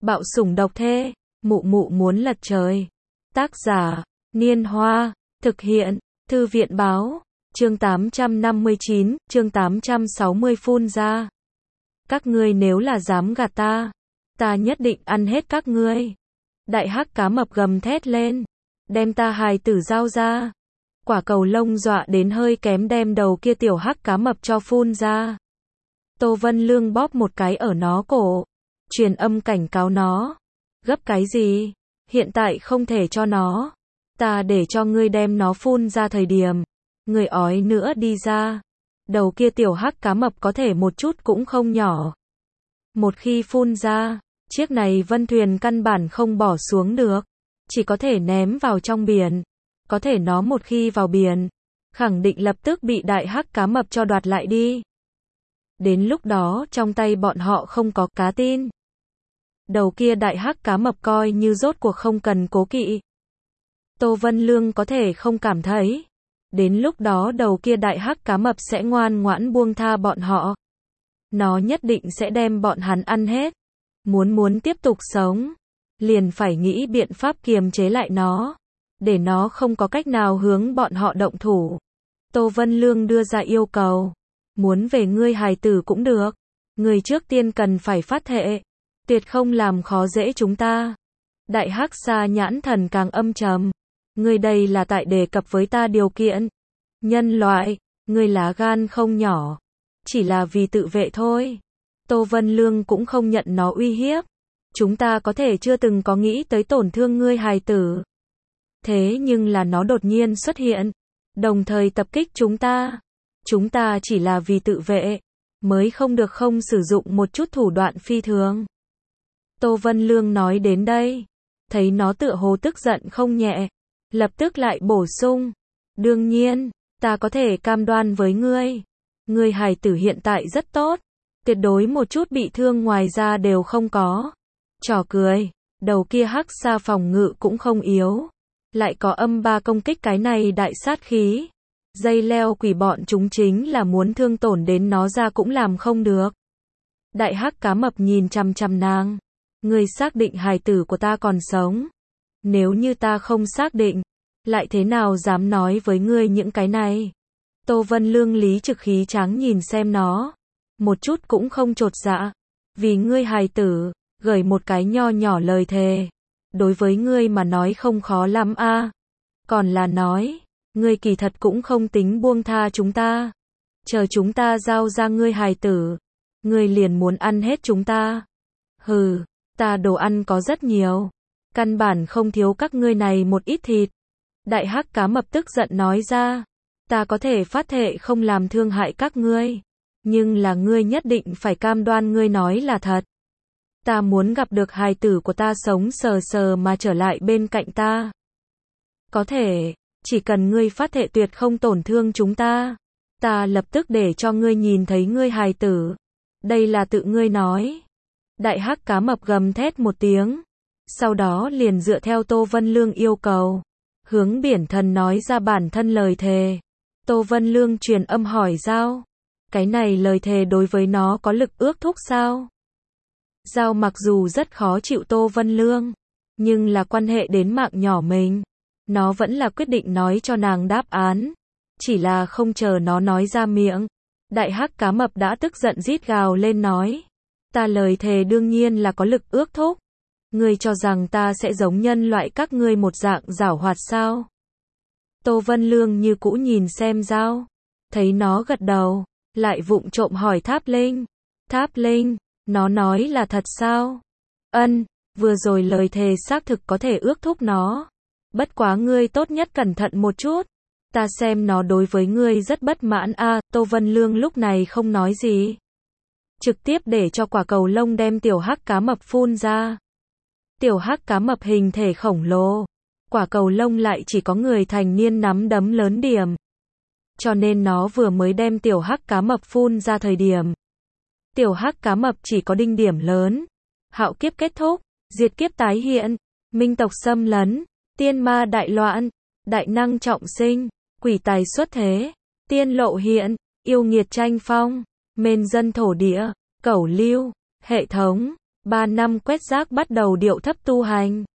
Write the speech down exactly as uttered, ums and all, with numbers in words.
Bạo sủng độc thê, mụ mụ muốn lật trời. Tác giả, Niên Hoa, thực hiện, Thư viện báo, chương tám trăm năm mươi chín, chương tám trăm sáu mươi phun ra. Các ngươi nếu là dám gạt ta, ta nhất định ăn hết các ngươi. Đại hắc cá mập gầm thét lên, đem ta hài tử giao ra. Quả cầu lông dọa đến hơi kém đem đầu kia tiểu hắc cá mập cho phun ra. Tô Vân Lương bóp một cái ở nó cổ, truyền âm cảnh cáo nó. Gấp cái gì? Hiện tại không thể cho nó. Ta để cho ngươi đem nó phun ra thời điểm, người ói nữa đi ra. Đầu kia tiểu hắc cá mập có thể một chút cũng không nhỏ. Một khi phun ra, chiếc này vân thuyền căn bản không bỏ xuống được, chỉ có thể ném vào trong biển. Có thể nó một khi vào biển, khẳng định lập tức bị đại hắc cá mập cho đoạt lại đi. Đến lúc đó trong tay bọn họ không có cá tin. Đầu kia đại hắc cá mập coi như rốt cuộc không cần cố kỵ. Tô Vân Lương có thể không cảm thấy. Đến lúc đó đầu kia đại hắc cá mập sẽ ngoan ngoãn buông tha bọn họ. Nó nhất định sẽ đem bọn hắn ăn hết. Muốn muốn tiếp tục sống, liền phải nghĩ biện pháp kiềm chế lại nó, để nó không có cách nào hướng bọn họ động thủ. Tô Vân Lương đưa ra yêu cầu. Muốn về ngươi hài tử cũng được. Ngươi trước tiên cần phải phát thệ, tuyệt không làm khó dễ chúng ta. Đại hắc xa nhãn thần càng âm trầm. Ngươi đây là tại đề cập với ta điều kiện. Nhân loại, ngươi lá gan không nhỏ. Chỉ là vì tự vệ thôi. Tô Vân Lương cũng không nhận nó uy hiếp. Chúng ta có thể chưa từng có nghĩ tới tổn thương ngươi hài tử. Thế nhưng là nó đột nhiên xuất hiện, đồng thời tập kích chúng ta. Chúng ta chỉ là vì tự vệ, mới không được không sử dụng một chút thủ đoạn phi thường. Tô Vân Lương nói đến đây, thấy nó tựa hồ tức giận không nhẹ, lập tức lại bổ sung. Đương nhiên, ta có thể cam đoan với ngươi. Ngươi hài tử hiện tại rất tốt, tuyệt đối một chút bị thương ngoài ra đều không có. Trò cười, đầu kia hắc xa phòng ngự cũng không yếu. Lại có âm ba công kích cái này đại sát khí. Dây leo quỷ bọn chúng chính là muốn thương tổn đến nó ra cũng làm không được. Đại hắc cá mập nhìn chằm chằm nàng. Ngươi xác định hài tử của ta còn sống. Nếu như ta không xác định, lại thế nào dám nói với ngươi những cái này. Tô Vân Lương lý trực khí tráng nhìn xem nó. Một chút cũng không chột dạ. Vì ngươi hài tử, gửi một cái nho nhỏ lời thề. Đối với ngươi mà nói không khó lắm a. À. Còn là nói, ngươi kỳ thật cũng không tính buông tha chúng ta. Chờ chúng ta giao ra ngươi hài tử, ngươi liền muốn ăn hết chúng ta. Hừ, ta đồ ăn có rất nhiều, căn bản không thiếu các ngươi này một ít thịt. Đại hắc cá mập tức giận nói ra, ta có thể phát thệ không làm thương hại các ngươi, nhưng là ngươi nhất định phải cam đoan ngươi nói là thật. Ta muốn gặp được hài tử của ta sống sờ sờ mà trở lại bên cạnh ta. Có thể, chỉ cần ngươi phát thệ tuyệt không tổn thương chúng ta, ta lập tức để cho ngươi nhìn thấy ngươi hài tử. Đây là tự ngươi nói. Đại hắc cá mập gầm thét một tiếng, sau đó liền dựa theo Tô Vân Lương yêu cầu, hướng biển thần nói ra bản thân lời thề. Tô Vân Lương truyền âm hỏi Giao, cái này lời thề đối với nó có lực ước thúc sao? Giao mặc dù rất khó chịu Tô Vân Lương, nhưng là quan hệ đến mạng nhỏ mình, nó vẫn là quyết định nói cho nàng đáp án. Chỉ là không chờ nó nói ra miệng, đại hắc cá mập đã tức giận rít gào lên nói, ta lời thề đương nhiên là có lực ước thúc. Ngươi cho rằng ta sẽ giống nhân loại các ngươi một dạng giảo hoạt sao? Tô Vân Lương như cũ nhìn xem Giao, thấy nó gật đầu, lại vụng trộm hỏi Tháp Linh. Tháp Linh, nó nói là thật sao? Ân, vừa rồi lời thề xác thực có thể ước thúc nó. Bất quá ngươi tốt nhất cẩn thận một chút. Ta xem nó đối với ngươi rất bất mãn a. À, Tô Vân Lương lúc này không nói gì, trực tiếp để cho quả cầu lông đem tiểu hắc cá mập phun ra. Tiểu hắc cá mập hình thể khổng lồ, quả cầu lông lại chỉ có người thành niên nắm đấm lớn điểm. Cho nên nó vừa mới đem tiểu hắc cá mập phun ra thời điểm, tiểu hắc cá mập chỉ có đinh điểm lớn. Hạo kiếp kết thúc, diệt kiếp tái hiện, minh tộc xâm lấn, tiên ma đại loạn, đại năng trọng sinh, quỷ tài xuất thế, tiên lộ hiện, yêu nghiệt tranh phong, mên dân thổ địa, cẩu lưu, hệ thống, Ba năm quét rác bắt đầu điệu thấp tu hành.